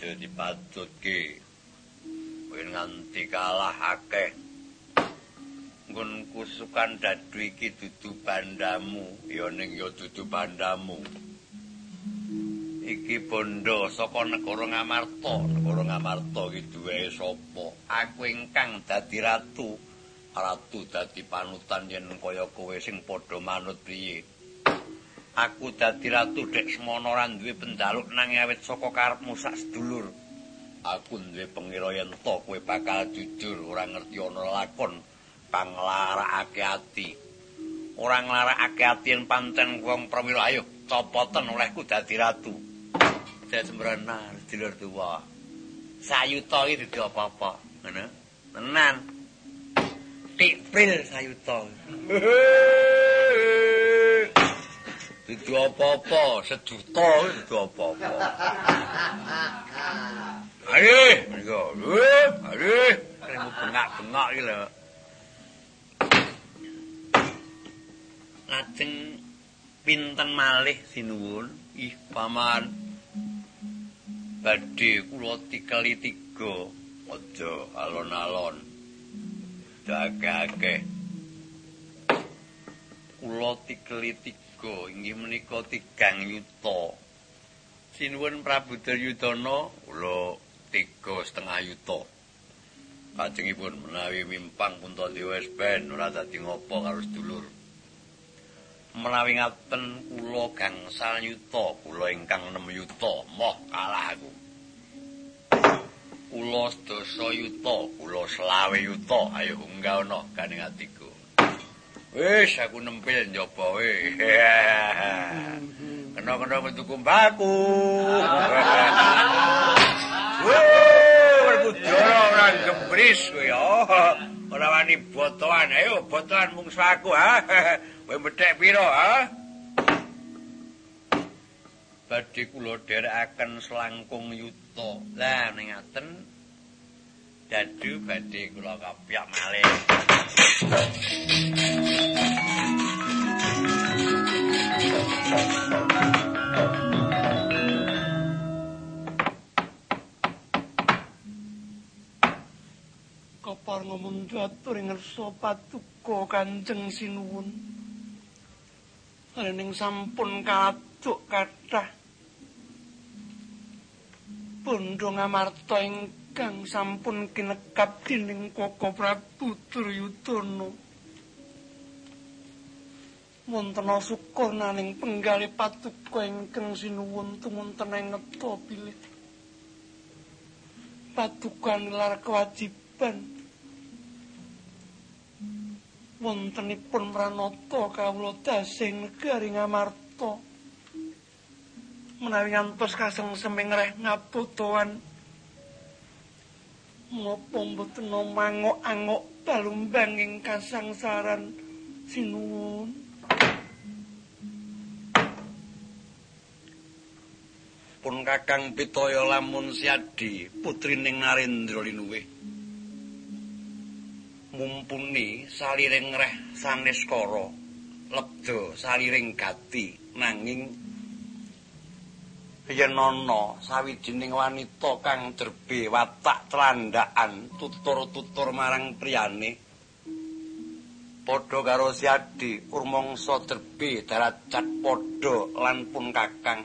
Dadi patutke kowe nganti kalah akeh. Nggonku sukan dadu iki dudu bandamu, ya ning ya dudu bandamu. Iki bondo saka negara Ngamarta. Negara Ngamarta iki duwe sapa? Aku ingkang dadi ratu. Ratu dadi panutan yen kaya kowe sing padha manut priye. Aku dadi ratu dek semono ora duwe pendaluk nang awit saka karepmu sak sedulur. Aku duwe pengira yen to kowe bakal jujur ora ngerti ana lakon kang nglarakake ati. Ora nglarakake ati yen pancen wong prawira ayo copoten olehku dadi ratu. Saya sembrana sedulur tuwa. Sayuta iki dadi apa-apa, ngono. Tenan. Tikpril sayuta. Dudu apa-apa, sejuta dudu apa-apa. Ayo, mriko. Ayo, kemu bengak-bengak iki lho. Lajeng pinten malih sinuwun? Ih, Paman. Badhe kula tikeli 3. Aja alon-alon. Akeh-akeh. Kula tikeli 3 inggih menika 3 yuta. Sinuwun Prabu Duryudana kula 3,5 yuta. Kajengipun menawi mimpang Puntadewa ben ora dadi ngopo karo sedulur. Menawi ngaten kula gangsal yuta, kula ingkang 6 yuta, moh kalah aku. Kula 10 yuta, kula 20 yuta, ayo unggaono ganing atiku. Wis aku nempil njaba we. Kena-kena bentuku mbaku. Werkudara ora gembris kowe ya. Ora wani botoan. Ayo botoan mungsu aku ha. Kowe methek pira ha? Badhe kula dherekaken selangkung yuta. Lah ning ngaten dadu badhe kula kapyak malih. Kapar ngomong atur ngersa Paduka Kanjeng Sinuwun. Ning sampun kaduk kathah bondo Ngamarta ingkang sampun kinekap dening Koko Prabu Duryudana. Wonten syukur naning penggalih Paduka ingkang sinuwun tumunten ing neta bilih. Paduka nilar kewajiban wontenipun pranata kawula dasing negari Ngamarta. Menawi ngantos kasengseming reh ngabotohan menapa mboten mangok-angok palumbang ing kasangsaran sinuwun. Pun Kakang Pitaya lamun siadi putrining Narendra Linuwih. Mumpuni saliring reh saneskara lebda saliring gati nanging yen ana sawijining wanita kang derbe watak tlandakan tutur-tutur marang priyane padha karo siadi urmangsa derbe darajat padha lan pun Kakang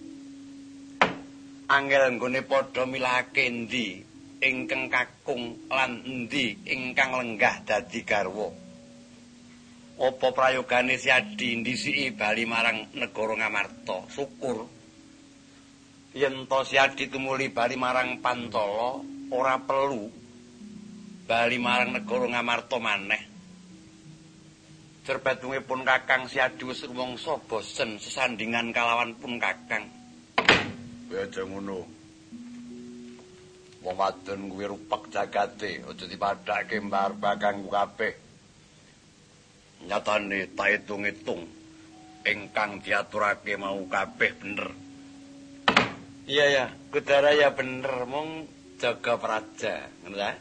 angel nggone padha milahake endi ingkang kakung lan endi ingkang lenggah dadi garwa. Apa prayogane siadi ndisiki bali marang negara Ngamarta? Syukur yen to siadi tumuli bali marang Pantala ora perlu bali marang negara Ngamarta maneh. Cerbadungipun Kakang siadi wis rumangsa bosen sesandingan kalawan pun Kakang. Kowe aja ngono. Wong wadon kuwi rupek jagate, aja dipadhake mbar kanggo kabeh. Nyatane ta itung-itung ingkang diaturake mau kabeh bener. Iya ya, Kudara ya bener, mung jaga praja, ngono ta?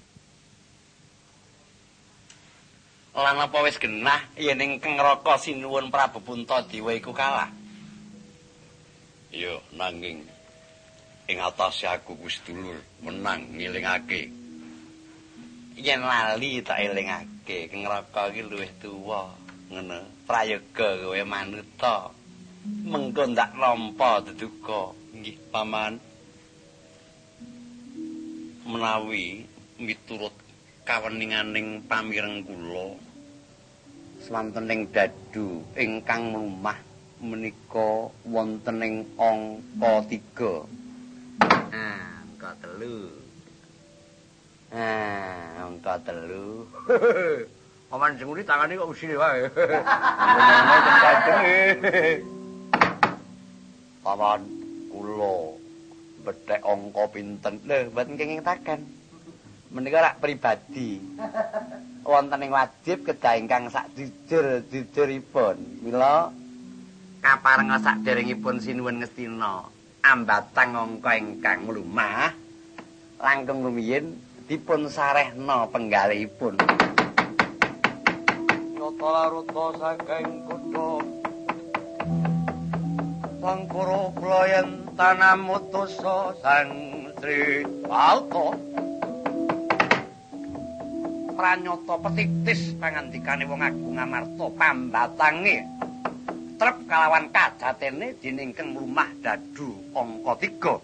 Lan apa wis genah yen ingkang Raka Sinuwun Prabu Puntadewa iku kalah? Iya, nanging ing atase aku kuwi sedulur menang ngilingake. Yen lali tak elingake, Kengraka iki luwih tuwa, ngono. Prayoga kowe manuta. Mengko ndak nampa deduka. Nggih, Paman. Menawi miturut kaweninganing pamireng kula Swantening dadu ingkang mlumah menika wonten ing angka 3. Angka 3. Angka 3. Paman sing nguri tangane kok usine wae. Paman kula bethek angka pinten? Lho, mboten kenging taken. Menika rak pribadi. Wonten ing wajib kedah ingkang sak jujur-jujuripun. Mila kaparenga sakderengipun sinuwun ngestina ambatang angka ingkang mlumah langkung rumiyin dipun sarehna penggalihipun. Nata laruta saking kutha Sangkara Klayen tanamutusa Sang Sri Alta pranyata petitis pangandikane wong agung amarta pambatange trep kalawan kajatene diningkeng mlumah dadu angka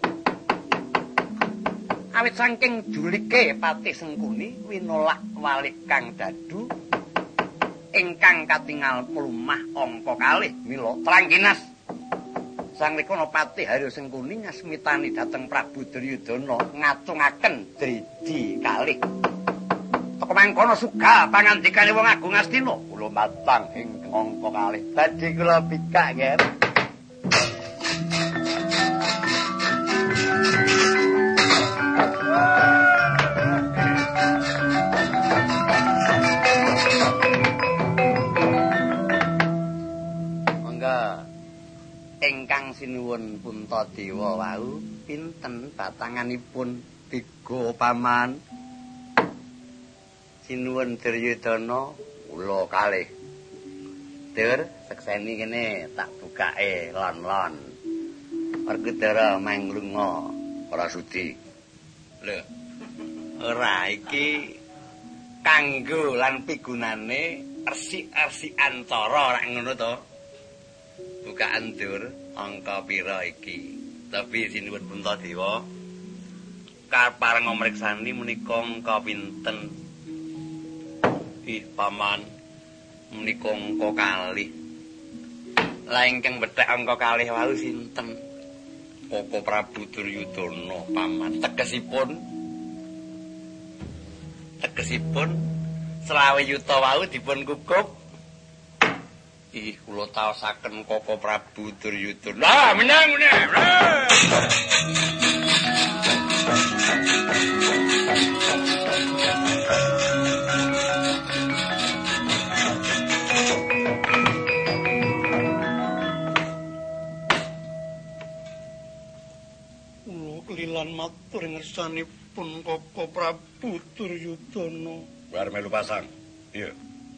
3. Awit saking julike Patih Sengkuni winolak walik kang dadu ingkang katingal mlumah angka 2 mila Trangginas Sang Rikana Patih Haryo Sengkuni nyasmitani dhateng Prabu Duryudana ngacungaken driji kalih. Mangkono suka pangandikane wong agung Astina kula matang ing angka 2 badhe kula pikak nggih. Monggo ingkang sinuwun Puntadewa wau pinten batanganipun 3 Paman? Sinuwun Duryudana kula 2. Dur, sekseni kene tak bukake lon-lon. Werkudara manglunga Ora sudi. Lho. Ora iki kanggo lan pigunane resik-resikan cara rak ngono to. Bukaan dur angka pira iki. Tapi sinuwun Puntadewa kapareng ngomreksani menika angka pinten? Ih, Paman, menika angka 2. Lah ingkang bethek angka 2 wau sinten? Koko Prabu Duryudana, Paman. Tegesipun 20 yuta wau dipun kukup. Ih, kula taosaken Koko Prabu Duryudana. Lah, menang. Kelilan matur ngersanipun Koko Prabu Duryudana. Bar melu pasang. Iya.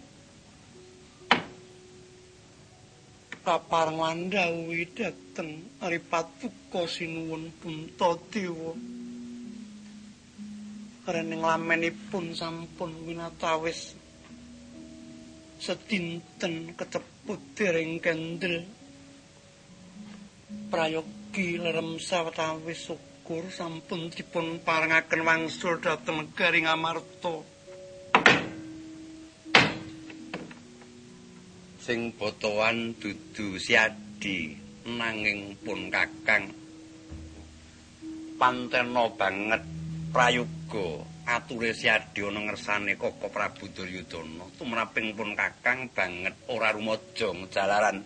Kapareng wandhawi dhateng Aripatuka sinuwun Puntadewa. Rening lamenipun sampun winatawis sedinten keceput dereng kendel. Prayogi lerem sawetawis syukur sampun dipun parengaken wangsul dhateng negari Ngamarta. Sing botoan dudu siadi nanging pun kakang pantena banget prayoga ature siadi ana ngersane Koko Prabu Duryudana tumraping pun kakang banget ora rumaja jalaran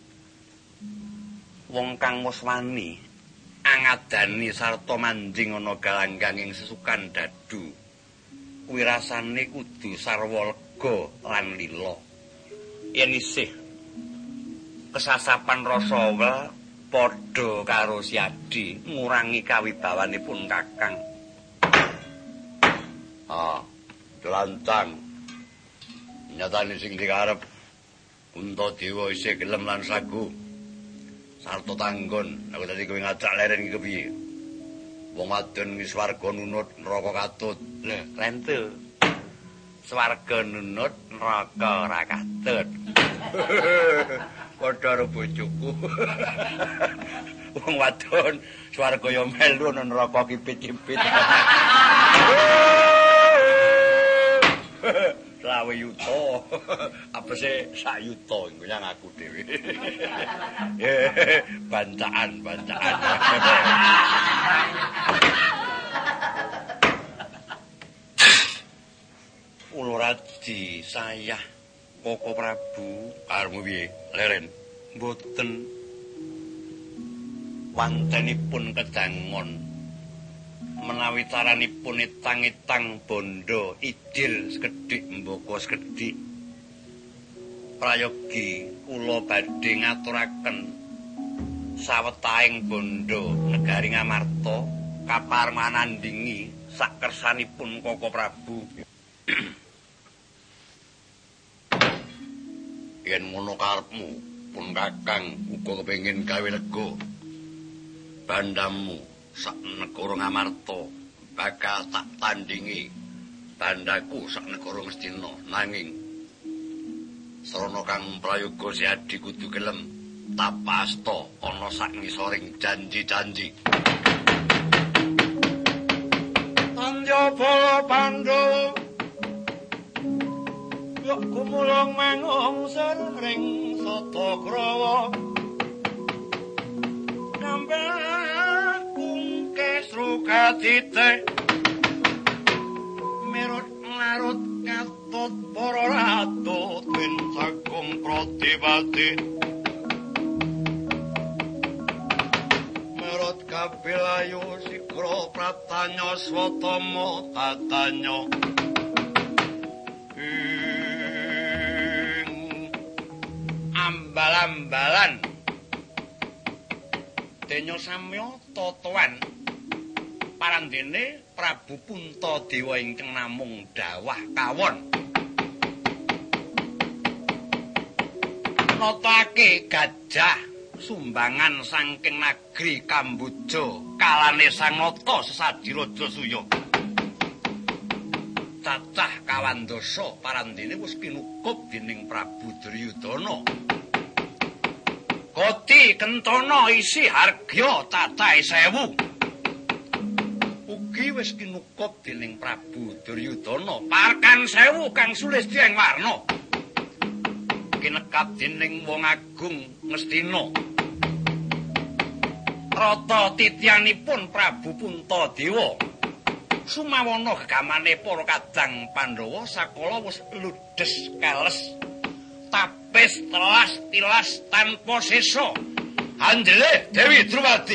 wong kang muswani angadani sarta manjing ana galangganging sesukan dadu kuwi rasane kudu sarwa lega lan lila. Yen isih kesasapan rasa wel padha karo siadi ngurangi kawibawanipun kakang. Delancang nyatane sing dikarep Puntadewa isih gelem lan sagu sarta tanggon aku dadi kowe ngajak leren iki kepiye? Wong wadon iki swarga nunut neraka katut. Lho, rentu. Swarga nunut neraka ora katut. Padha karo bojoku. Wong wadon swarga ya melu neraka kipit-kipit. Lawe yuta. Apese sak yuta iku yang aku dhewe. Bancaan. Kula radi sayah Koko Prabu karemu piye? Leren. Mboten wantenipun kedangon menawi caranipun itang-itang bondo idil sekedhik mboko sekedhik prayogi kula badhe ngaturaken sawetahing bondo negari Ngamarta kaparmanandingi sak kersanipun Koko Prabu. Yen ngono karepmu pun Kakang uga kepengin gawe lega bandamu sak negara Ngamarta bakal tak tandingi bandaku sak negara Ngastina nanging sarana Kang Prayoga Seadi kudu gelem tapasta ana sak ngisoring janji-janji. Tanjaba Pandhawa yok kumulung mangungsir ring Satagrawa kambang kesru katite merut larut ngatut para ratu twin sagung pratipati merut kapilayu sikra pratanya swatama tatanya ambal-ambalan denya samya totoan parandene Prabu Puntadewa ingkang namung dawah kawon notake gajah sumbangan saking negeri Kamboja kalane Sang Nata sesadi Raja Suya cacah kawandasa parandene wis kinukup dening Prabu Duryudana Koti Kentana isi hargya cacahe 1000 ugi wis kinukup dening Prabu Duryudana parkan 1000 kang Sulistya ing warna kinekap dening wong agung Ngastina rata tityanipun Prabu Puntadewa sumawana gegamane para kadang Pandhawa sakala wis ludes kales tapis telas tilas tanpa sisa anjele Dewi Drupadi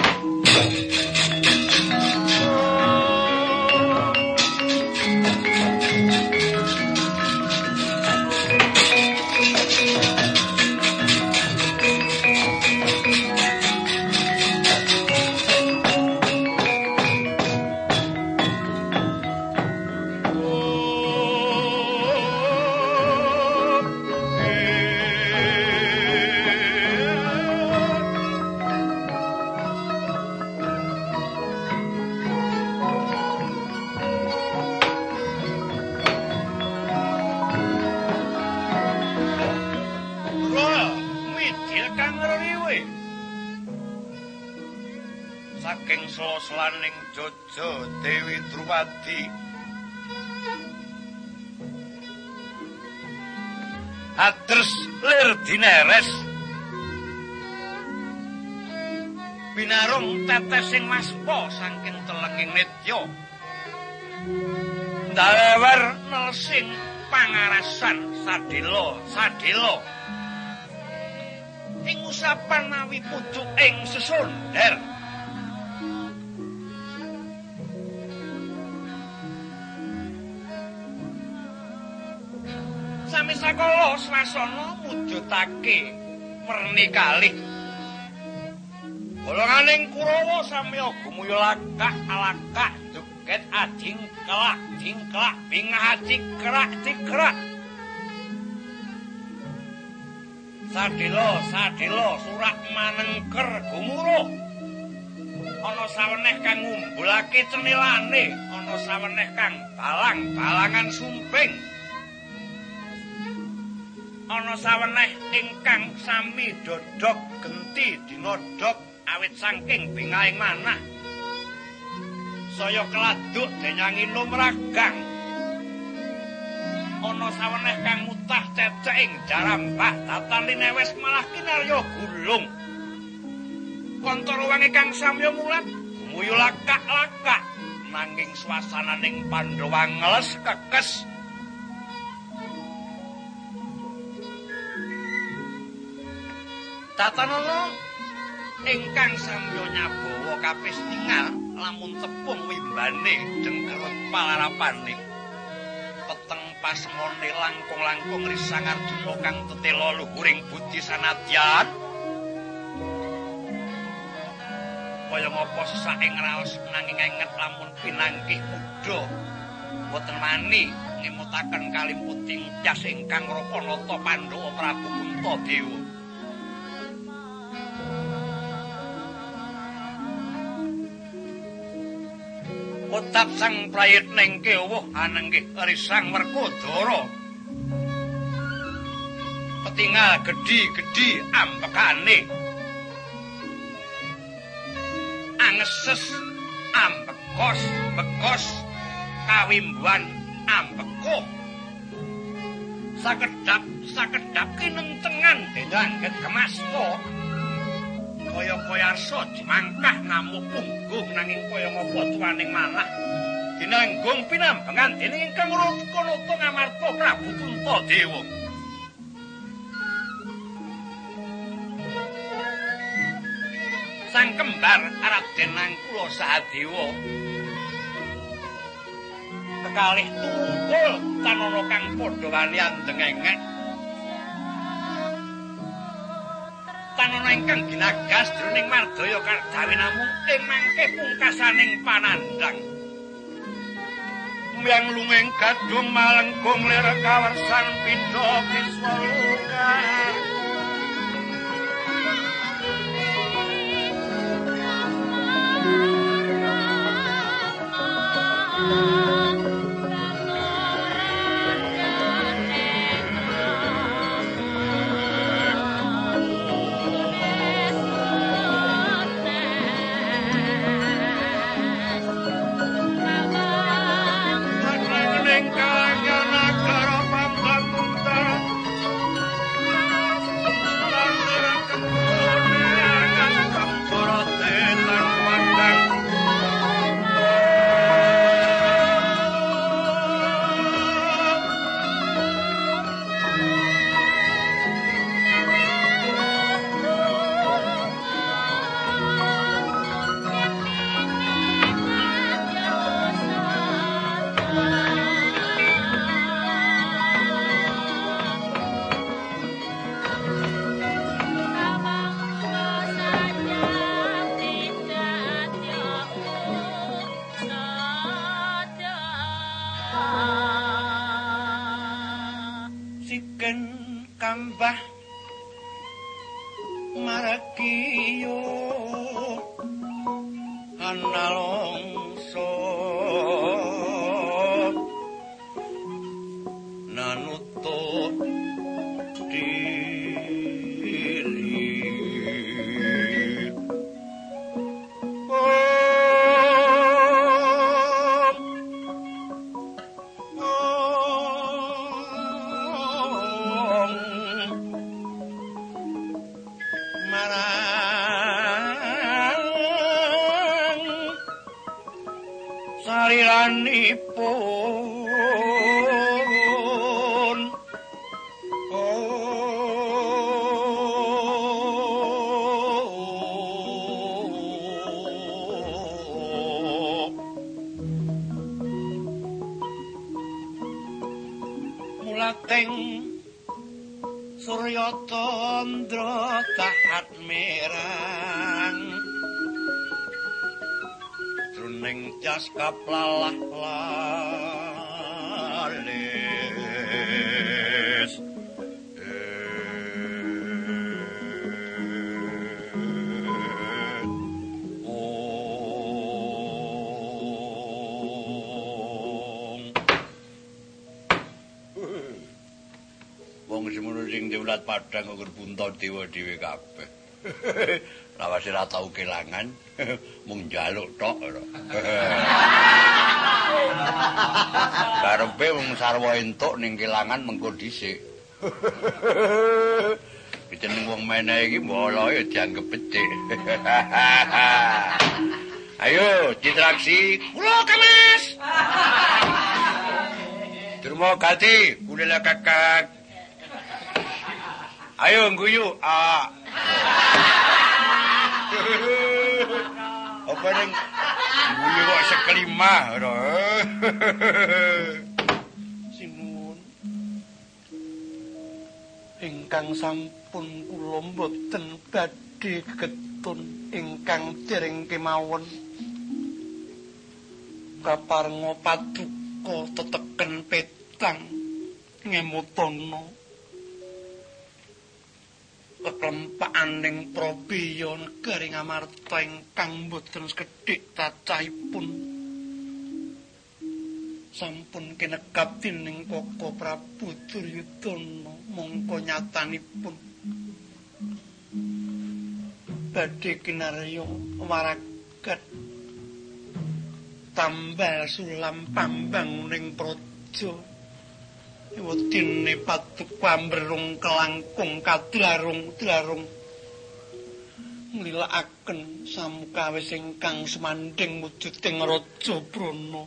selaning Jaja Dewi Drupadi atres lir dineres binarung tetesing maspa saking telenging nitya ndawer nelsing pangarasan sadela ing usapan nawi pucuk ing sesonder sami sakala swasana mujudake werni kalih golonganing Kurawa samya gumulya lakak joget adingklak dingklak bingah cikrak sadela surak manengker gumuruh ana saweneh kang ngumbulake cenilane, ana saweneh kang balang-balangan sumping. Ana saweneh ingkang sami dodok genti dinodok awit saking bingaing manah. Saya keladuk denyangi numragang. Ana saweneh kang mutah cecek ing jarambah tataline wis malah kinarya gulung. Kontoro wangi kang samya mulat muyu lakak-lakak nanging swasananing Pandhawa ngeles kekes. Tatanana ingkang samya nyabawa kapisningal lamun tepung wimbane dengkerut palarapane peteng pasmone langkung-langkung risang Arjuna kang tetela luhuring budi sanadyan kaya ngapa saing raos nanging enget lamun pinanggih muda boten mani ngemutaken kalimputing tyas ingkang Rapanata Pandhawa Prabu Kuntadewa. Kotat sang prayitning kewuh anenggih risang Werkudara. Petingal gedhi-gedhi ambekane. Angeses ambekos kawimbuan ambekuh. Sakedap kinentengan denangget kemasta. Kaya arsa dimangkah ngamuk punggung nanging kaya ngapa tuwaning manah dinanggung pinambengan dening ingkang Rakanata Ngamarta Prabu Kuntadewa. Sang kembar Raden Nangkula Sahadewa kekalih tungkul tanana kang padha wani andengengek tanana ingkang ginagas jroning mardaya kadhawe namung ing mangke pungkasaning panandhang mbyang lungeng gadung malengkung lir kawersan pindha Kiswaluka. Kambah marakiyo analongso nanutut diri sariranipun mulating Surya Tandra tahat merang jroning jas kaplalah-lalis sing diulat padang ukur punta dewa dhewe kabeh. Lawase ra tau kelangan, mung njaluk tok. Karepe wong sarwa entuk ning kelangan mengko dhisik. Jeneng wong meneh iki mboloke dianggep becik. Ayo, ditraksi. Kula Kamas. Terima kasih, kula kakak. Ayo guyu. Apa ning guyu kok sekelimah ora. Sinuwun. Ingkang sampun kula mboten badhe getun ingkang dereng kemawon. Kaparenga paduka teteken petang ngemutana keklempaan ning Prabeya negari Ngamarta ingkang boten sekedhik cacahipun sampun kinekap dening Kaka Prabu Duryudana mongko nyatanipun badhe kinarya waragat tambal sulam pambanguning praja wedine paduka mberung kelangkung kadlarung-dlarung nglilakaken samukawis ingkang sumandhing wujuding Raja Brana.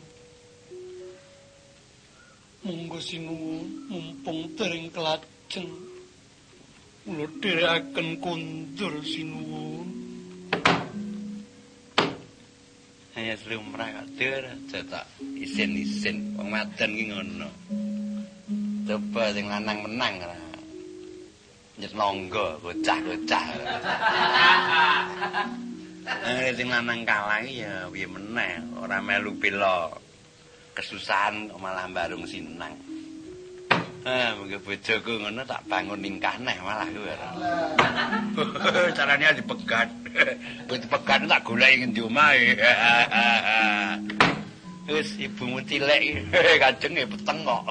Monggo sinuwun mumpung dereng kelajeng kula dherekaken kondur sinuwun. Hanya lumrah kadur cetak isin-isin wong madan ki ngono. Coba sing lanang menang ora. Nyet nangga gocah-gocah. Sing lanang kalah ya piye meneh, ora melu bela kesusahan malah barung sinang. Mengko bojoku ngono tak bangun ningkah neh malah kuwi. Carane dipegat. Dipegat tak goleki ngendi omahe. Wis ibumu tilek kajenge peteng kok.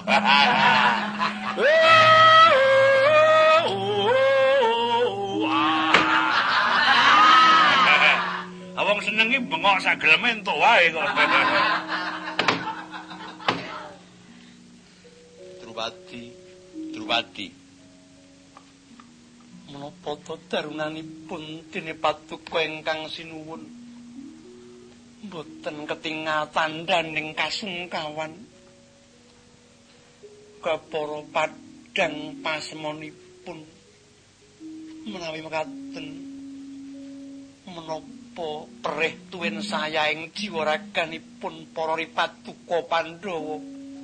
Awang senengi bengok sak geleme entuk wae kok. Drupadi. Menapa to darunanipun dene paduka ingkang sinuwun mboten ketingal tandhaning kasungkawan kepara padhang pasemonipun menawi mekaten menapa perih tuwin sayaing jiwa raganipun para paduka Pandhawa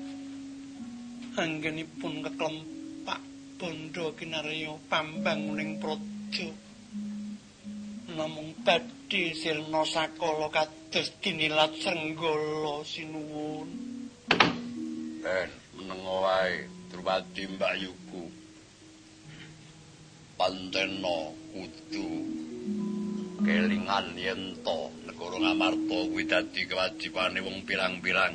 anggenipun keklempak bondo kinarya pambanguning praja namung badhe sirna sakala kados dinilat Srenggala sinuwun. Menengo wae Drupadi Mbak Yuku. Pantena kudu kelingan yen to negara Ngamarta kuwi dadi kewajibane wong pirang-pirang.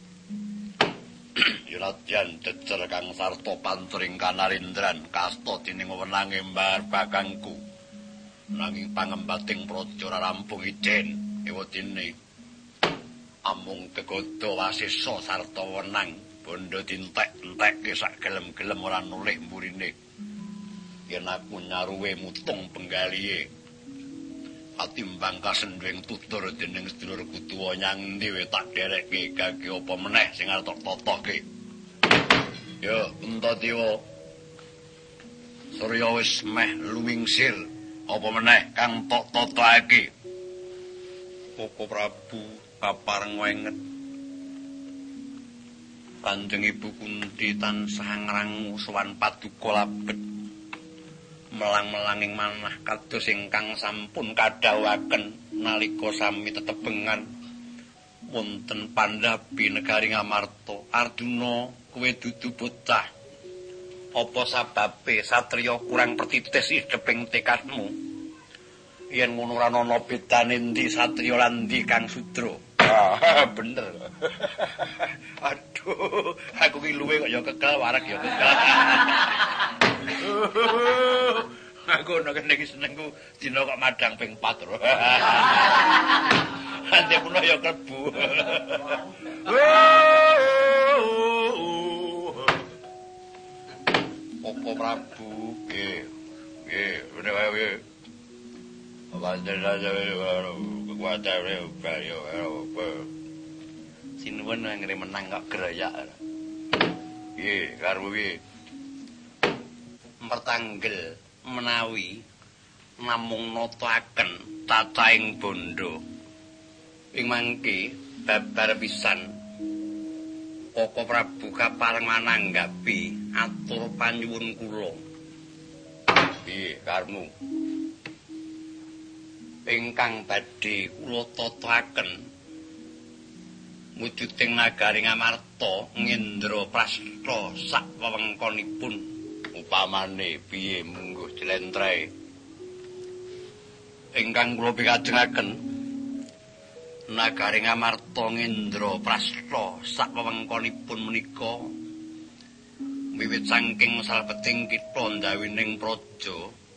Yunadyan jejer kang sarta pantring kanarindran kasta dening wewenange mbar bakangku. Nanging pangembating praja rampung ijen ewadene amung kegodo wasisa sarta wenang bondo dintek-entekke sak gelem-gelem ora nulih mburine yen aku nyaruwe mutung penggalihe atimbang kasendhing tutur dening sedulur kutuwa nyang dhewe tak derekke kangge apa meneh sing arep totoke yo Entadewa Surya wis meh lumingsir apa meneh kang tok totake Koko Prabu papareng wenget Kanjeng Ibu Kunti tansah ngrangu sowan paduka labet melang-melanging manah kados ingkang sampun kadhawuhaken nalika sami tetebengan wonten Pandhabi negari Ngamarta. Arjuna kowe dudu bocah apa sababe satriya kurang pertitis ideping tekadmu yen ngono ora ana bedane ndi satriya lan ndi kang sudra. Bener. Aduh, aku ki luwe kok ya kekel warak ya kekel. Aku nek iki senengku dina kok madang ping 4 lho. Ante pun ya klebu. Koko Prabu, nggih, ngene wae. Kekuatan yo sinuwun ngene menang kok geroyak. Nggih, karo piye? Pertanggel menawi namung nataken cacahing bondo ing mangke babar pisan Koko Prabu kapareng mananggapi atur panyuwun kula. Piye karmu? Ingkang badhe kula tataken wujuding nagari Ngamarta ngendra prasta sak wewengkonipun upamane piye mungguh jlentreh ingkang kula pikajengaken nagari Ngamarta ngendra prasta sak wewengkonipun menika wiwit saking salebeting kitha ndawining praja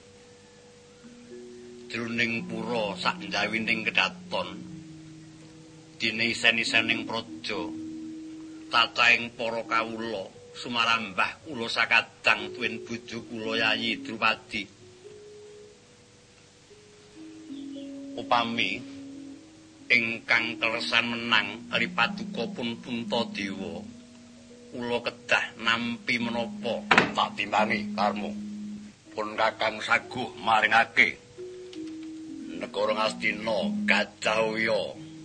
jroning pura sak ndawining kedaton dene isen-isening praja cacahing para kawula sumarambah kula sakadang tuwin bojo kula Yayi Drupadi upami ingkang kleresan menang Ripaduka pun Puntadewa kula kedah nampi menapa tak timbangi karmu pun Kakang saguh maringake negara Ngastina Gajahhoya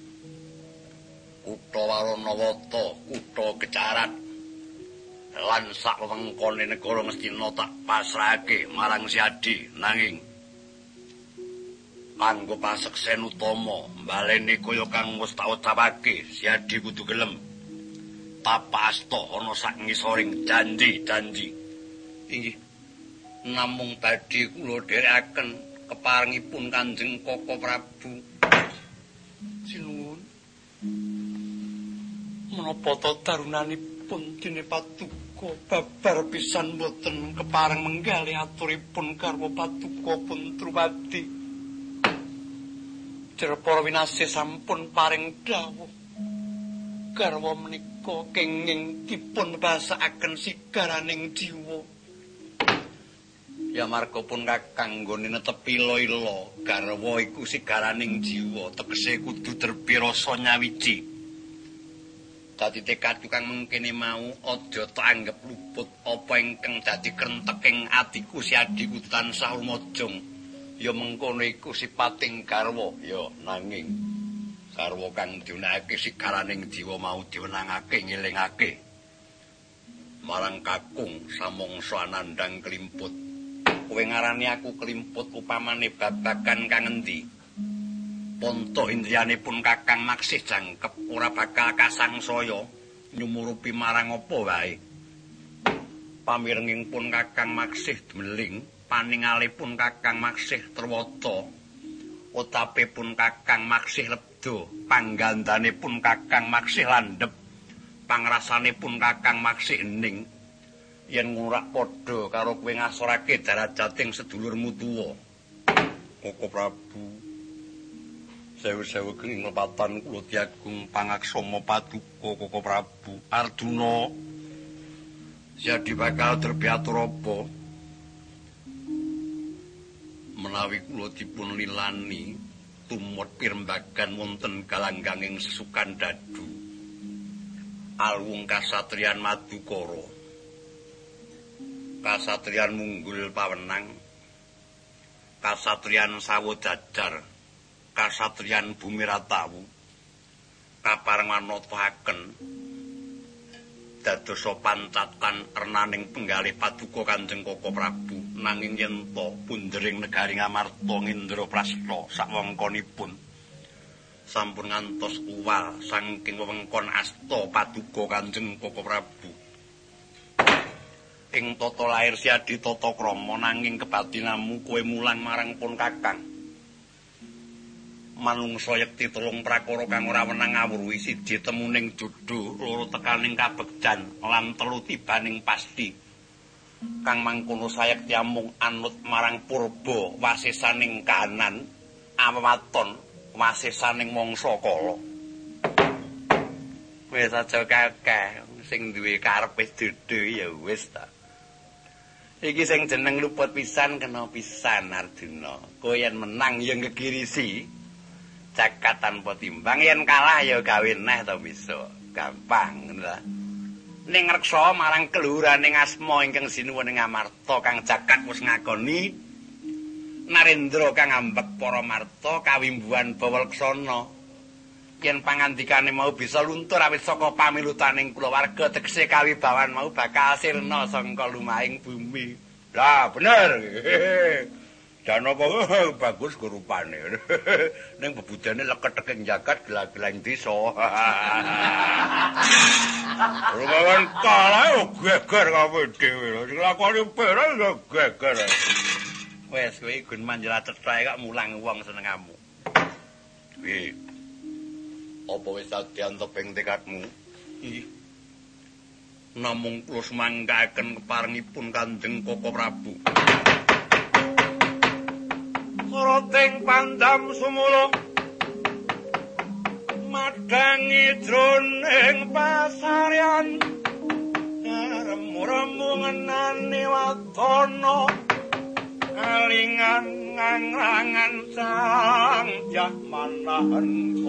kutha Waranawata kutha Kecarat lan sak wewengkone negara Ngastina tak pasrahake marang Si Adi nanging kanggo paseksen utama mbaleni kaya kang wis tak ucapake Si Adi kudu gelem tapasta ana sak ngisoring janji-janji inggih namung badhe kula dherekaken keparengipun Kanjeng Koko Prabu sinuwun menapa to darunanipun dene Paduka babar pisan boten kepareng menggali aturipun karwa Paduka pun Drupadi Para winasih sampun paring dawuh garwa menika kenging dipun basakaken sigaraning jiwa ya marga pun Kakang nggone netepi ila-ila garwa iku sigaraning jiwa tegese kudu derbe rasa nyawiji dadi tekad kang mengkene mau aja tak anggap luput apa ingkang dadi krenteking atiku Si Adi kudu tansah rumajeng ya mengkono iku sipating garwa ya nanging garwa kang diunekake sigaraning jiwa mau diwenangake ngelingake marang kakung samangsa anandang klimput kowe ngarani aku klimput upamane babagan kang endi ponto indriyanipun Kakang maksih jangkep ora bakal kasangsaya nyumurupi marang apa wae pamirengipun Kakang maksih demeling paningalipun Kakang maksih terwata utapipun Kakang maksih lebdo panggandanipun Kakang maksih landhep pangrasanipun Kakang maksih ening yen ngurak padha karo kowe ngasorake darajating sedulurmu tuwa Koko Prabu sewu-sewu kenging lepatan kula diagung pangaksama Paduka Koko Prabu Arjuna jadi bakal terbiatur apa menawi kula dipun lilani tumut pirembagan wonten galangganging sesukan dadu alwung kasatriyan Madukara kasatriyan Munggul Pawenang kasatriyan Sawojajar kasatriyan Bumiratawu kapareng manatahaken dadosa pancatan ernaning penggalih Paduka Kanjeng Koko Prabu nanging yen to pundering negari Ngamarta ngendra prasta sak wewengkonipun sampun ngantos uwal saking wewengkon asta Paduka Kanjeng Koko Prabu ing tata lair Si Adi tata krama nanging kebatinamu kowe mulang marang pun Kakang manungsa yekti telung prakara kang ora wenang ngawruhi siji temuning jodho loro tekaning kabegjan lan telu tibaning pasti kang mangkono sayekti amung anut marang purba wasisaning kahanan amaton wasisaning mangsa kala. Wis aja kakeh sing duwe karepe duduk ya wis ta. Iki sing jeneng luput pisan kena pisan Arjuna. Kowe yen menang ya ngegirisi. Jagat tanpa timbang yen kalah ya gawe neh to bisa. Gampang ngono ta. Ning reksa marang keluhuraning asma ingkang sinuwuning Amarta kang jagat wis ngakoni Narendra kang ambek para marta kawimbuhan Bawalksana. Yen pangandikane mau bisa luntur awit saka pamilutaning kulawarga tegese kawibawan mau bakal sirna sangka lumahing bumi. Lah bener. Janaka bagus kurupane. Ning bebudane leket-leket jagat gelang-gelang desa. Rumawan kalah geger kabeh dhewe. Sing lakoni perang ya geger. Wes kowe gun manjala cethae kok mulang wong senengamu. Piye? Apa wis dadi anteping tekadmu? Nggih. Namung kula semanggaken keparengipun Kanjeng Koko Prabu. Karating pandam sumula madangi jroning pasaryan remu-remu ngenani watana kalingan ngangrangan sang jahmanahan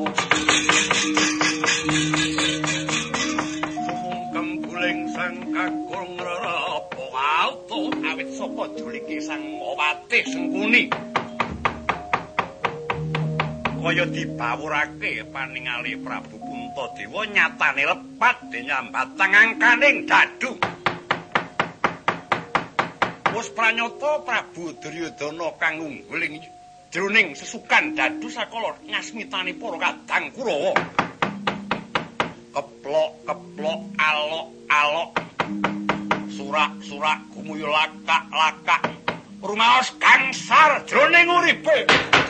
sumungkem buling sang kakung rerapo auto awit sapa juliki sang Mawati Sengkuni kaya dibawurake paningali Prabu Puntadewa nyatane lepat dinyambatang angkaning dadu. Wis pranyata Prabu Duryudana kang unggul ing jroning sesukan dadu sakala ngasmitani para kadang Kurawa. Keplok-keplok alok-alok surak-surak gumuyu lakak-lakak rumaos gangsar jroning uripe.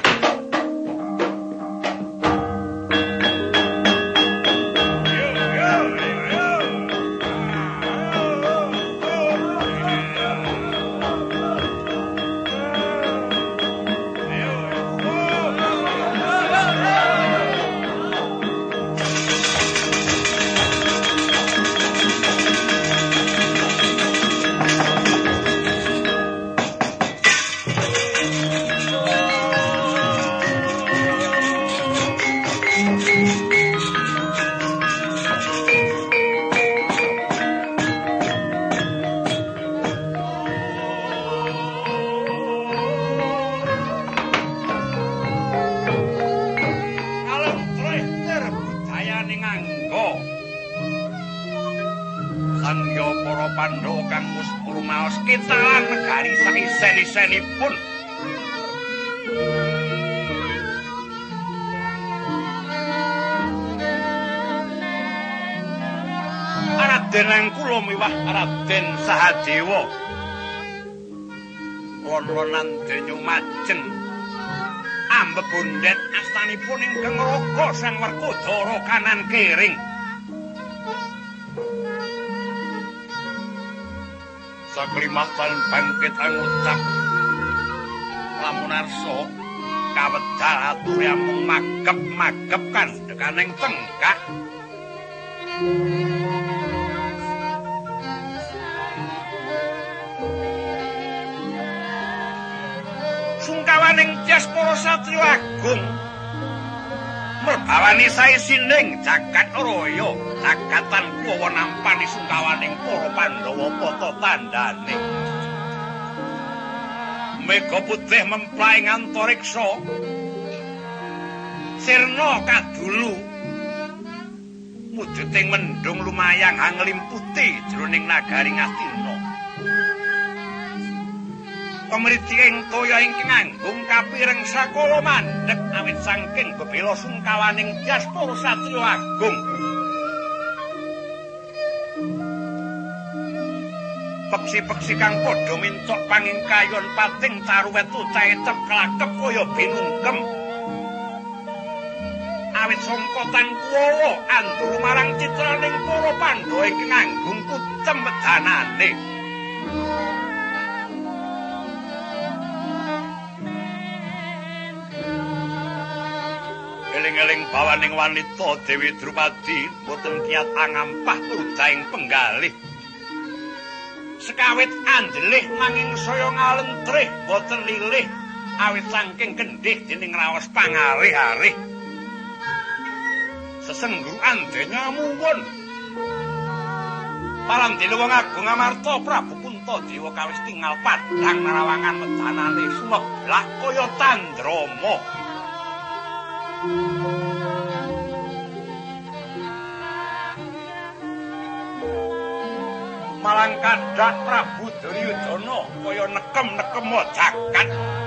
Isenipun Raden kula miwah Raden Sahadewa lon-lonan denyo majen ambebondet astanipun ingkang raga Sang Werkudara kanan kering saklimatan bangkit angutak lamun arsa kawedal atur amung magep-magep kandhekaning tengkak sungkawaning jas para satriya agung merbawani saisining jagat raya jagatan kuwa nampani sungkawaning para Pandhawa pata tandhane mega putih memplaing antariksa sirna kadulu wujuding mendung lumayang anglimputi jroning nagari Ngastina pamriti ing toya ingkang anggung kapireng sakala mandheg awit saking bebela sungkawaning jas para satriya agung peksi-peksi kang padha mincok pangingkayon pating taruwet ucahe ceklakep kaya binungkem awit sangkatan kuwawa anduru marang citraning para Pandhawa ingkang anggung kucem medanane Eling-eling bawaning wanita Dewi Drupadi boten kiyat angampah turdaing penggalih. Sekawit andelih nanging saya ngalentrih boten lilih awit saking gendhih dening raos pangalih-alih. Sesenggukan denya muwun. Palandene wong agung Amarta Prabu Puntadewa kawis tinggal padhang narawangan medanane sumeblah kaya tandrama. Malang kadhak Prabu Duryudana kaya nekem-nekem jagat.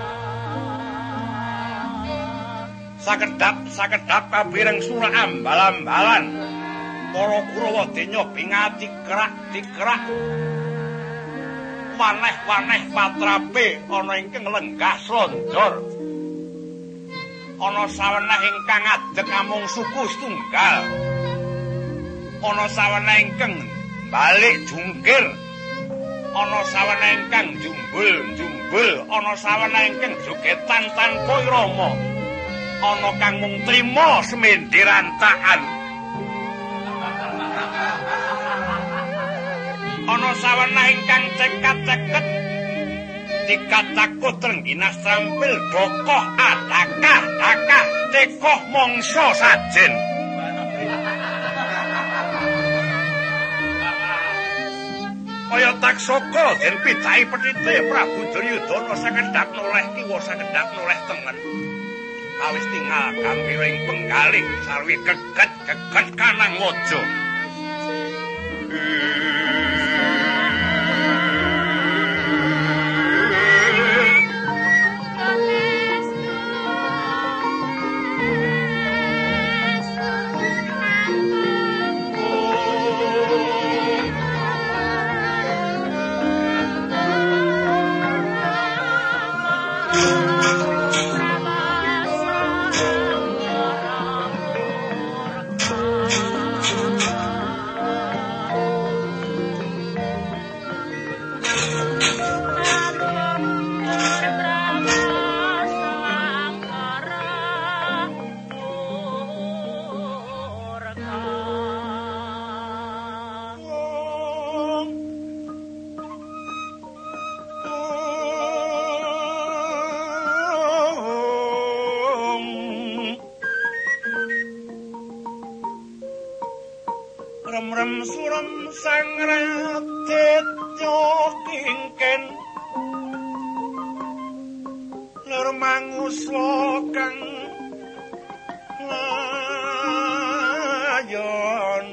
Sakedhap kabireng surah ambal-ambalan. Para Kurawa denya bingati dikerak. Waneh-waneh patrape ana ingkang lenggah slonjor. Ana saweneh ingkang adeg amung suku setunggal. Ana saweneh ingkang balik jungkir. Ana saweneh ingkang jumbul, ana saweneh ingkang jogetan tanpa irama. Ana kang mung trima semendirantakan. Ana saweneh ingkang cekat-ceket dikatakut rengginas trampil dokoh adakah tekoh mangsa sajen. Kaya taksaka den pitahi petite Prabu Duryudana sakedhap noleh kiwa sakedhap noleh tengen. Kawis tinggal gampiring penggalih sarwi geget kanang waja. Rem surem sang ratit nyokingken lur manguswa kang layon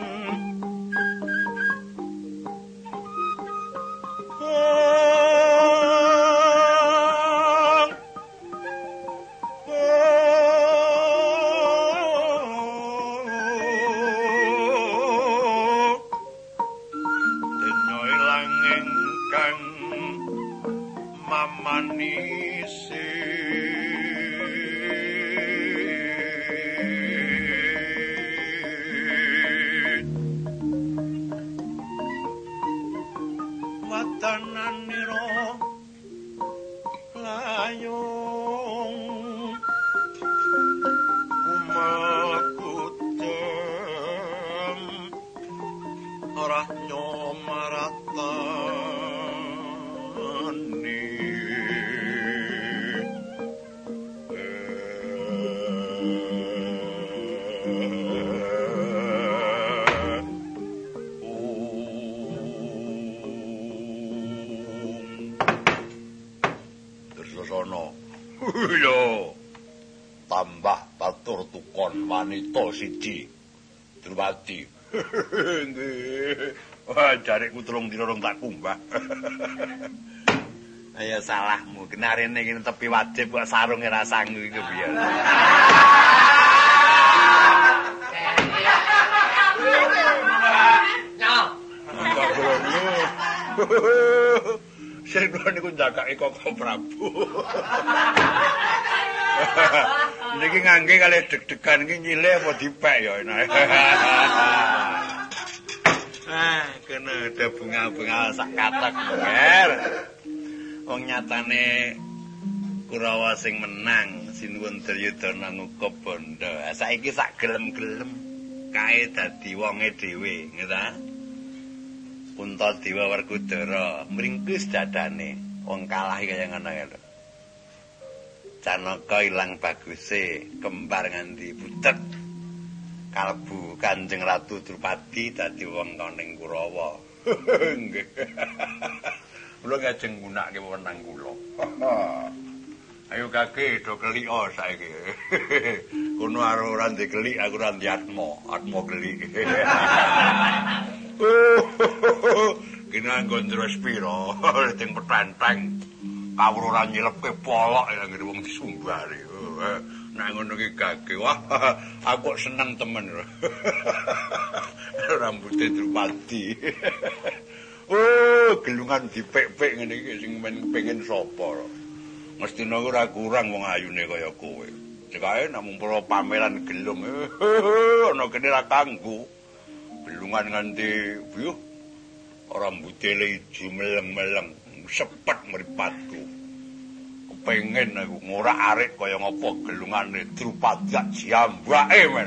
wanita siji Drupadi. Nggih. Wah, jarekku telung dina rong tak kumbah. Ya salahmu, genarene iki tepi wajib kok sarunge ra sanggu iku piye. Sing niku ndakake Koko Prabu. Niki ngangge kalih deg-degan iki nyilih apa dipek ya enak. Kena ada bunga-bunga sak katak nger. Wong nyatane Kurawa sing menang, Sinuwun Duryudana ngukup bondo. Saiki sak gelem-gelem kae dadi wonge dhewe, ngerti? Puntadewa Werkudara mringkis dadane, wong kalah kaya ngono ya lho. Canaka ilang baguse, kembar nganti butet. Kalbu Kanjeng Ratu Drupadi dadi wong koning Kurawa. Nggih. Kula ngajeng gunake wewenang kula. Ayo kake do kelika saiki. Kono ora ndek kelik aku ora ndek atma kelik. Kena nggon terus pira, ting petantang. Kawruh ora nyelepke polok ya ngene wong disumbari. Nek ngono ki kake wah aku seneng temen. Rambuté Drupadi. Gelungan dipek-pek ngene iki sing pengen sapa. Mestina ora kurang wong ayune kaya kowe. Cekae namung para pameran gelung. Ana kene ra kanggo. Gelungan nganti piyuh. Ora mbutele ijo meleng-meleng, sepet mripatku. Kepengin aku ngora arek kaya ngapa gelungane Drupadi jambake men.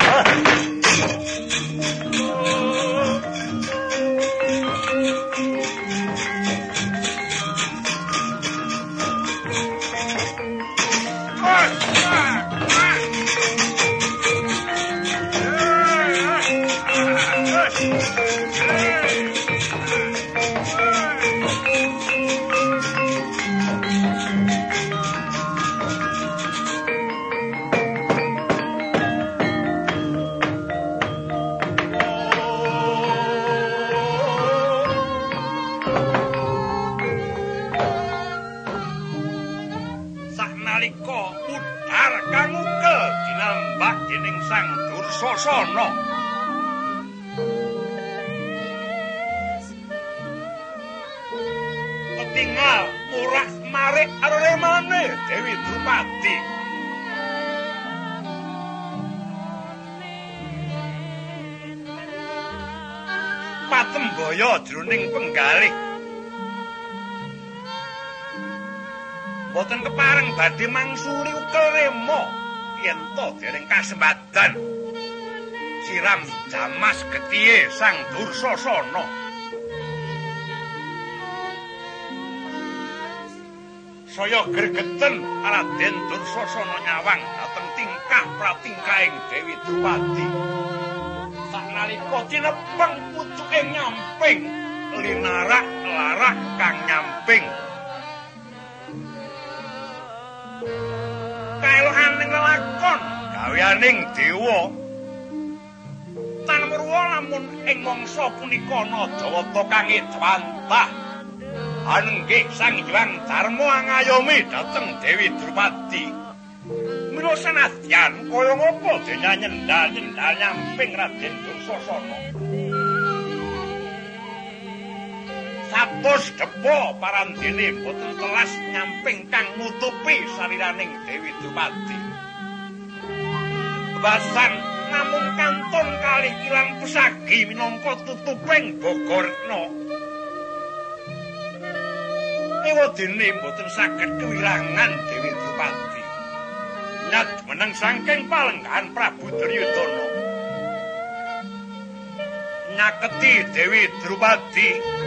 Dursasana ketinggal murah marik aremane Dewi Drupadi patembaya jroning penggalih boten kepareng badhe mangsuli ukel remo yen to dereng kasembadan siram jamas getihe Sang Dursasana. Saya gregeten Raden Dursasana nyawang dhateng tingkah pratingkahing Dewi Drupadi. Sanalika tinepeng pucuke nyamping linarak-larak kang nyamping. Kaelohaning lelakon gaweaning dewa tan murwa lamun ing mangsa punika Najawata kang ejwantah anggih Sang Hyang Darma ngayomi dhateng Dewi Drupadi mila senadyan kaya ngapa dene nyendal-nyendal nyamping Raden Dursasana satus depa parandene boten telas nyamping kang nutupi saliraning Dewi Drupadi basan namung kantun kalih ilang pesagi minangka tutuping Bogorna. Ewadene boten saged kewirangan Dewi Drupadi. Nyat meneng saking palenggahan Prabu Duryudana. Nyaketi Dewi Drupadi.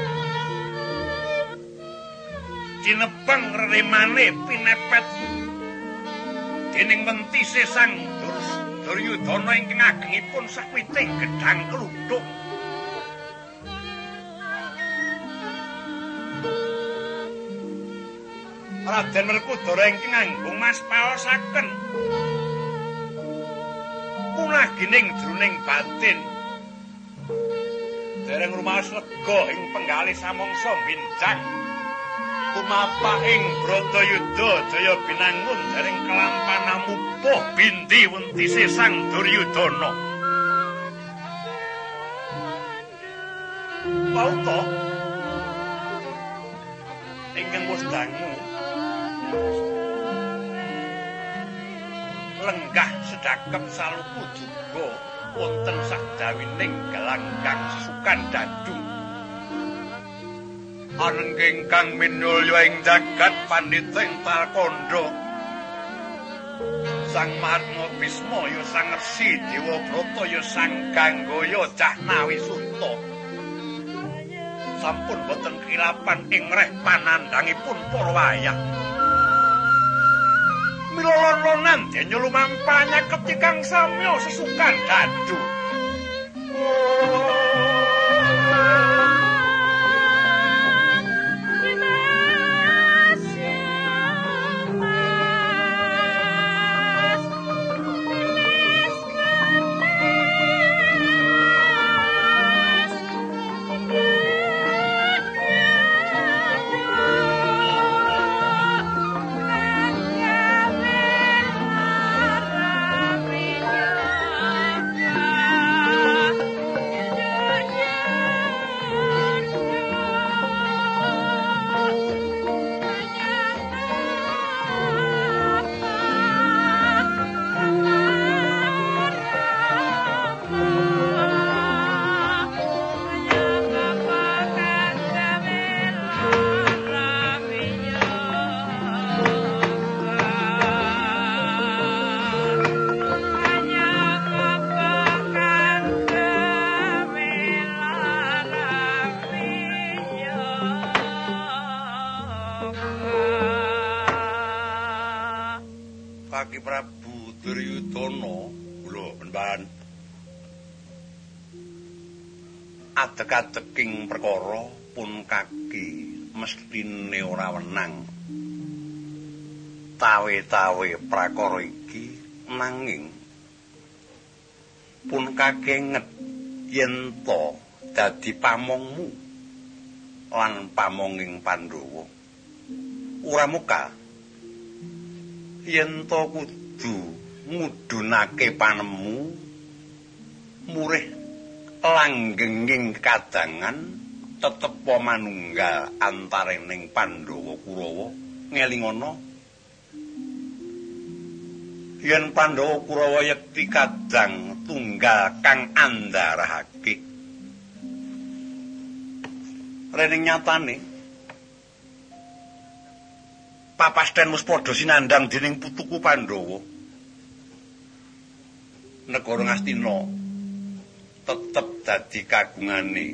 Cinepeng reremane pinepet dening mentise Sang Duryudana ingkang agengipun sakwiting gedhang kluthuk. Raden Werkudara ingkang nganggung mas paosaken punagining jroning batin dereng rumaos lega ing penggalih samangsa binjang tumapak ing Bratayuda Jaya Binangun dereng kelampahan amupuh binti wentise Sang Duryudana. Pauta ingkang wis dangu lenggah sedakep saluku juga wonten sajawining galanggang sesukan dadu. Anenging kang minulya ing jagat pandhita ing Talkandha. Sang Mahatma Bisma ya Sang Resi Dewabrata ya Sang Ganggaya Cah Nawisunta. Sampun boten kilapan ing reh panandhangipun para wayah. Milolon-lonan denya lumampahnya ketikang samya sesukan dadu. Kaki Prabu Duryudana kula penban adeg-adeking perkara pun kaki mestine ora wenang tawe-tawe prakara iki nanging pun kakenget yen to dadi pamongmu lan pamonging Pandhawa ora muka yen to kudu ngudunake panemu murih langgenging kadangan tetep manunggal antarening Pandhawa Kurawa ngelingana yen Pandhawa Kurawa yekti kadang tunggal kang andharahake rene nyatane papasten mus padha sinandhang dening putuku Pandhawa. Negara Ngastina tetep dadi kagungane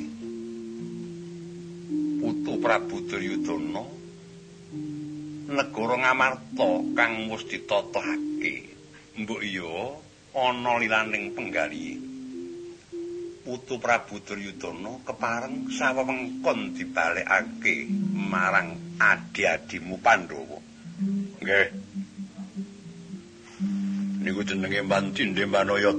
putu Prabu Duryudana. Negara Ngamarta kang wis ditatohake. Mbok iya ana lilaning penggalihe. Putu Prabu Duryudana kepareng sawewengkon dibalekake marang adi-adimu Pandhawa. Nggih. Niku jenenge Mbah Cindhe Mbanayat.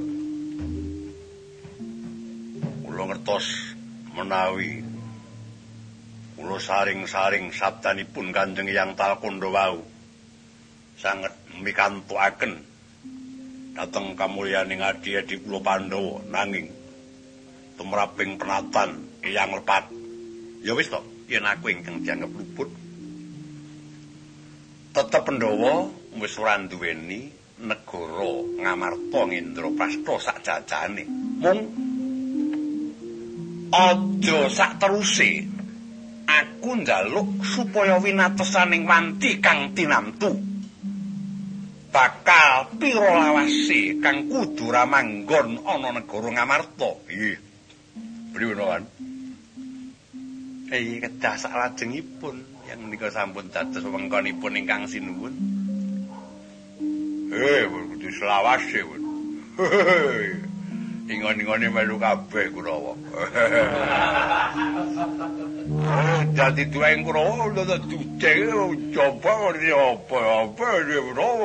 Kula ngertos menawi kula saring-saring sabdanipun Kanjeng Hyang Talkandha wau sanget mikantukaken dhateng kamulyaning adi-adi kula Pandhawa nanging tumraping penatan Hyang lepat. Ya wis to, yen aku ingkang dianggep luput tetep Pandhawa wis ora duweni negara Ngamarta Ngendraprastha sakjajane. Mung aja sak teruse aku njaluk supaya winatesaning wanti kang tinamtu bakal pira lawase kang kudu ramanggon ana negara Ngamarta. Nggih. Pripun? Kedah salajengipun yang menika sampun dados wewengkonipun ingkang sinuwun. Kudu selawase, Bun. Ingon-ingone melu kabeh Kurawa. Dadi duweng Kurawa dadi dudeng coba apa Kurawa.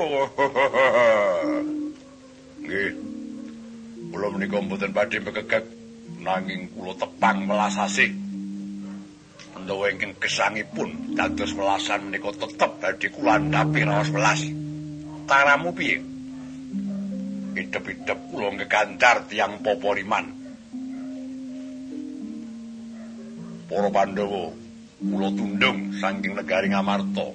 Nggih. Kula menika mboten badhe megegek nanging kula tepang melasasih. Pandhawa ingkang gesangipun dados welasan menika tetep badhe kula andhapi raos welas. Taramu piye? Idep-idep kula ngekandhar tiyang Papariman. Para Pandhawa, kula tundung saking negari Ngamarta.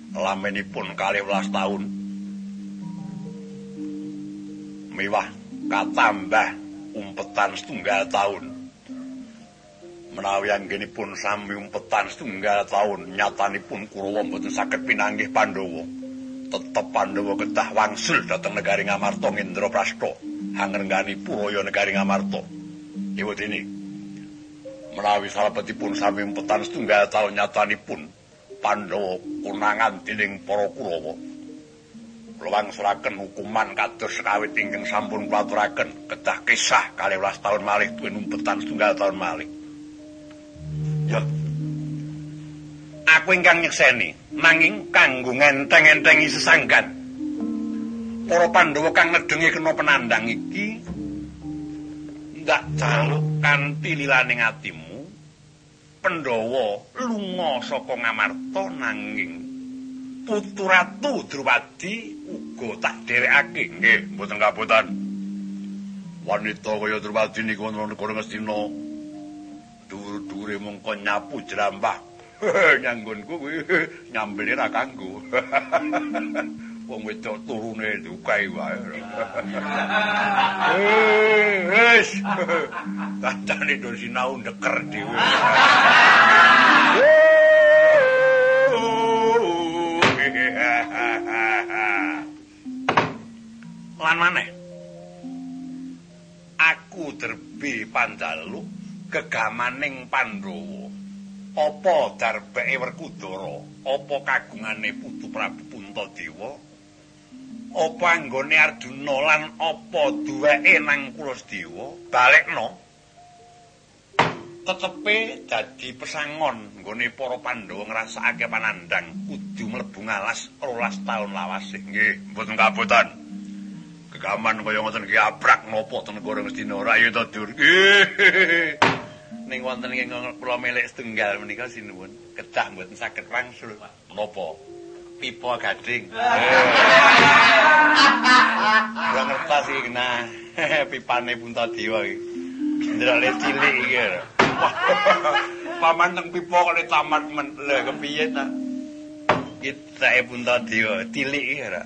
Lamenipun 12 taun. Miwah katambah umpetan setunggal taun. Menawi anggenipun sami umpetan setunggal taun nyatanipun Kurawa mboten saged pinanggih Pandhawa. Tetep Pandhawa kedah wangsul dhateng negari Ngamarta Ngendraprasta, angrenggani Puraya negari Ngamarta. Iwedene menawi salebetipun sami umpetan setunggal taun nyatanipun Pandhawa kunangan dening para Kurawa. Kula wangsulaken hukuman kados sekawit ingkang sampun kula aturaken kedah kisah 12 taun malih tuwin umpetan setunggal taun malih. Ya. Aku ingkang nyekseni nanging kanggo ngenteng-entengi sesanggan. Para Pandhawa kang ngedengi kena penandang iki ndak jaluk kanthi lilaning atimu. Pandhawa lunga saka Ngamarta nanging Putu Ratu Drupadi uga tak dherekake. Nggih, mboten kaboten. Wanita kaya Drupadi niku wonten negara Ngastina. Dur-dure mengko nyapu jrambah. Nyanggonku kuwi nyambele ra kanggo. Wong wedok turune dukae wae. Wis. Kancane do sinau ndeker dhewe. Lan maneh aku derbe panjaluk gegamaning Pandhawa. Apa darbeke Werkudara, apa kagungane Putu Prabu Puntadewa, apa anggone Arjuna lan apa duweke nang Kulasdewa, balekno. Tetepe dadi pesangon nggone para Pandhawa ngrasakake panandang kudu mlebu ngalas 12 taun lawase. Nggih, mboten kaboten. Gegaman kaya ngoten iki abrak napa ten negara Ngastina ora ya to, Dur. Ning wonten ing kula melek setunggal menika sinuwun kedah mboten saged wangsul. Menapa? Pipa gading. Ora ngertos iki nah. Pipane Puntadewa iki. Ndelok cilik iki. Paman teng pipa kok tamat men. Lha kepiye ta? Kita Puntadewa cilik iki ora.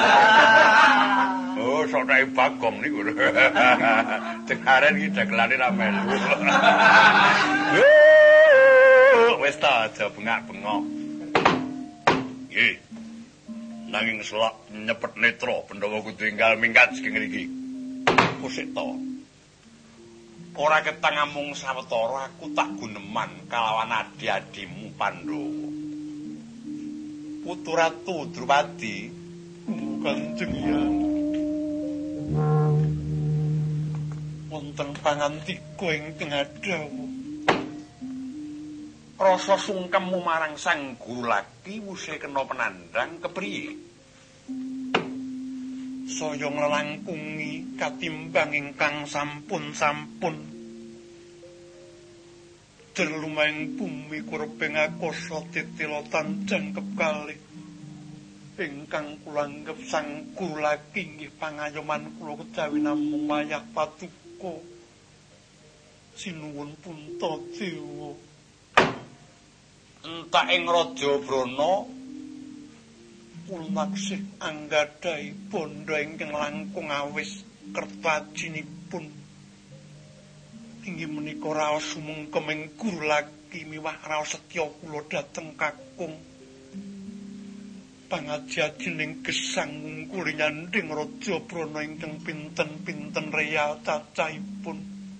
Oh, sodae Bagong niku. Cekaren iki dagelane ra melu. Wis ta aja bengak-bengok. Nggih. Nanging selak nyepet netra Pandhawa kudu enggal mingkat saking ngriki. Kusik to. Ora ketang amung sawetara aku tak guneman kalawan adi-adimu Pandhawa. Putu Ratu Drupadi Kanjeng Hyang. Wonten pangandika ingkang adhawu. Rasa sungkemmu marang sang guru laki wuse kena penandang kepriye? Saya nglangkungi katimbang ingkang sampun-sampun. Derlumahing bumi kurebing akasa titila tanjang kekalih. Ingkang kula anggep sang guru laki nggih pangayoman kula kejawi namung wayah Paduka sinuwun Puntadewa. Entak ing Raja Brana kula taksih anggadhahi bondo ingkang langkung awis kertajinipun. Inggih menika raos sumengkeming guru laki miwah raos setya kula dhateng kakung. Pangajajining gesang ngungkuli nyanding Raja Brana ingkang pinten-pinten real cacahipun.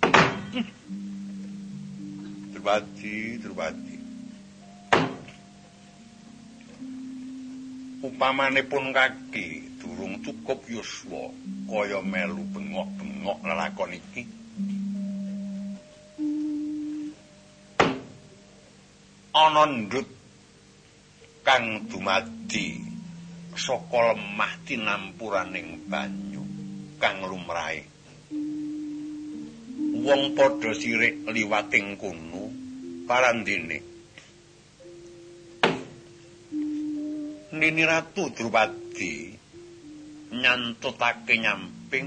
Drupadi. Upamanipun kaki durung cukup yuswa kaya melu bengok-bengok lelakon iki. Ana ndut kang dumadi saka lemah tinampuraning banyu kang lumrahe. Wong padha sirik liwating kono parandene. Nini Ratu Drupadi nyantutake nyamping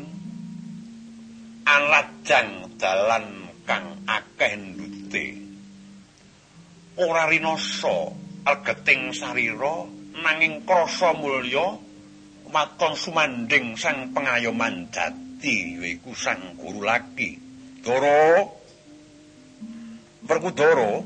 alajang dalan kang akeh ndute. Ora rinasa algeting sarira nanging krasa mulya waton sumanding sang pengayoman jati Pati yaiku sang guru laki. Dara. Werkudara.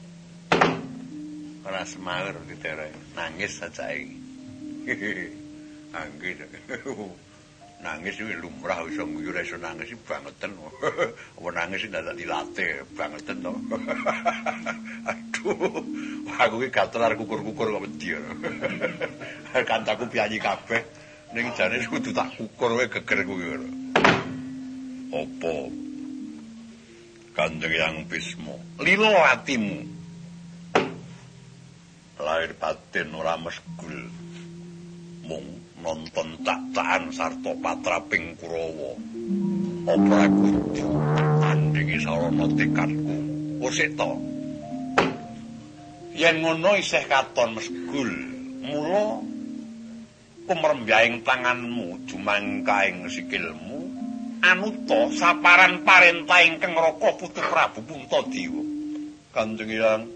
Ora semaur diterek. Nangis saja iki. Anggih. Nangis iki lumrah iso guyu ora iso nangis iki bangeten. Apa nangis iki ndak dilatih bangeten to. Aduh, aku iki gatel arep kukur-kukur kok wedi. Kancaku piyayi kabeh ning jane kudu tak kukur wae geger kuwi. Apa? Kanjeng Yang Bisma, lilo atimu. Lahir batin ora mesgul. Mung nonton cak-cakan sarta patraping Kurawa. Apa kudu tandingi sarana tekadku. Wis to. Yen ngono isih katon mesgul, mula kumrembyaing tanganmu jumangkaing sikilmu anuta saparan parentah ingkang Raka Putu Prabu Puntadewa. Kanjeng Yang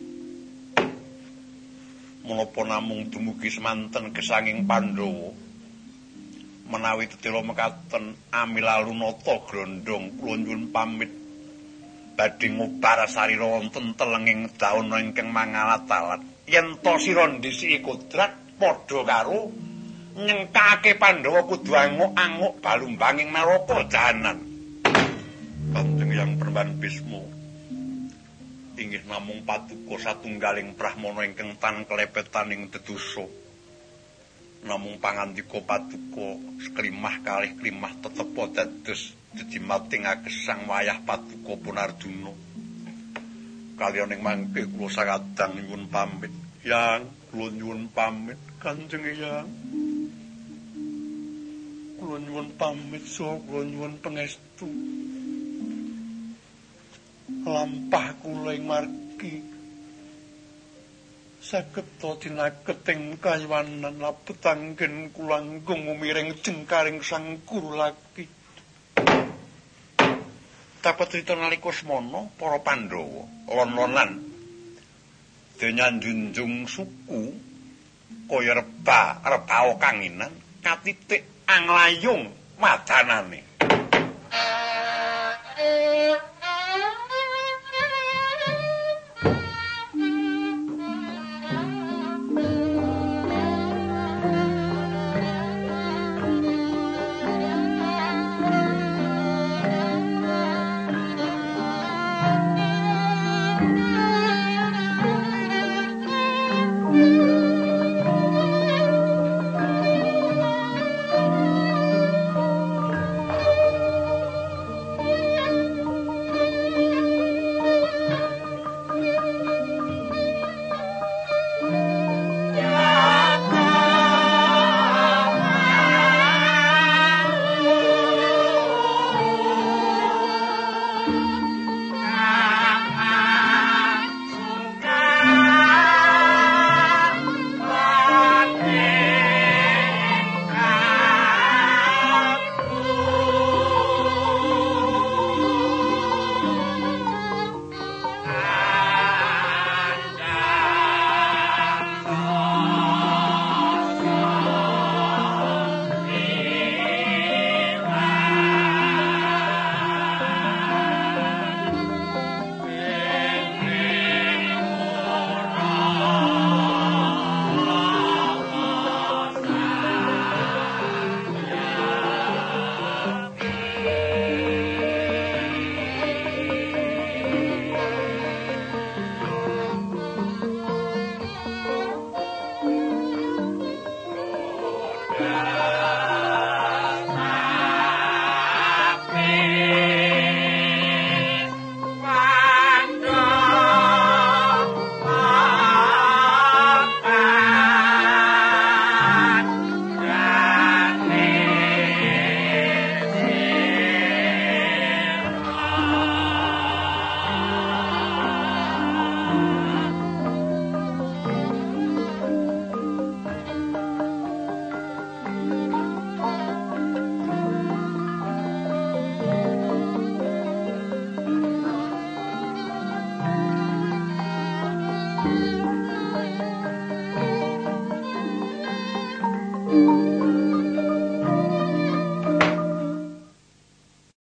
menapa namung dumugi semanten gesanging Pandhawa menawi tetela mekaten amilalunata grondhong kula nyuwun pamit badhe ngubar sarira wonten telenging daun ingkang mangalat-alat yen to sira ndhisiki kodrat padha karo nyengkake Pandhawa kudu anguk-anguk balumbanging neraka jahanan. Kanjeng Yang Perban Bisma inggih namung paduka satunggaling brahmana ingkang tan klepetaning dedosa. Namung pangandika paduka sklimah kalih klimah tetepa dados jejimating agesang wayah paduka pun Arjuna. Kalyaning mangke kula sakadang nyuwun pamit. Yang kula nyuwun pamit Kanjeng Yang. Kula nyuwun pamit saha kula nyuwun pangestu. Lampah kula ing margi saged to dinaketing kayuwanan labet anggen kula nggung umiring jengkaring sang guru laki. Tapet crita nalika semana para Pandhawa lon-lonan denya njunjung suku kaya reba kanginan katitik anglayung madanane.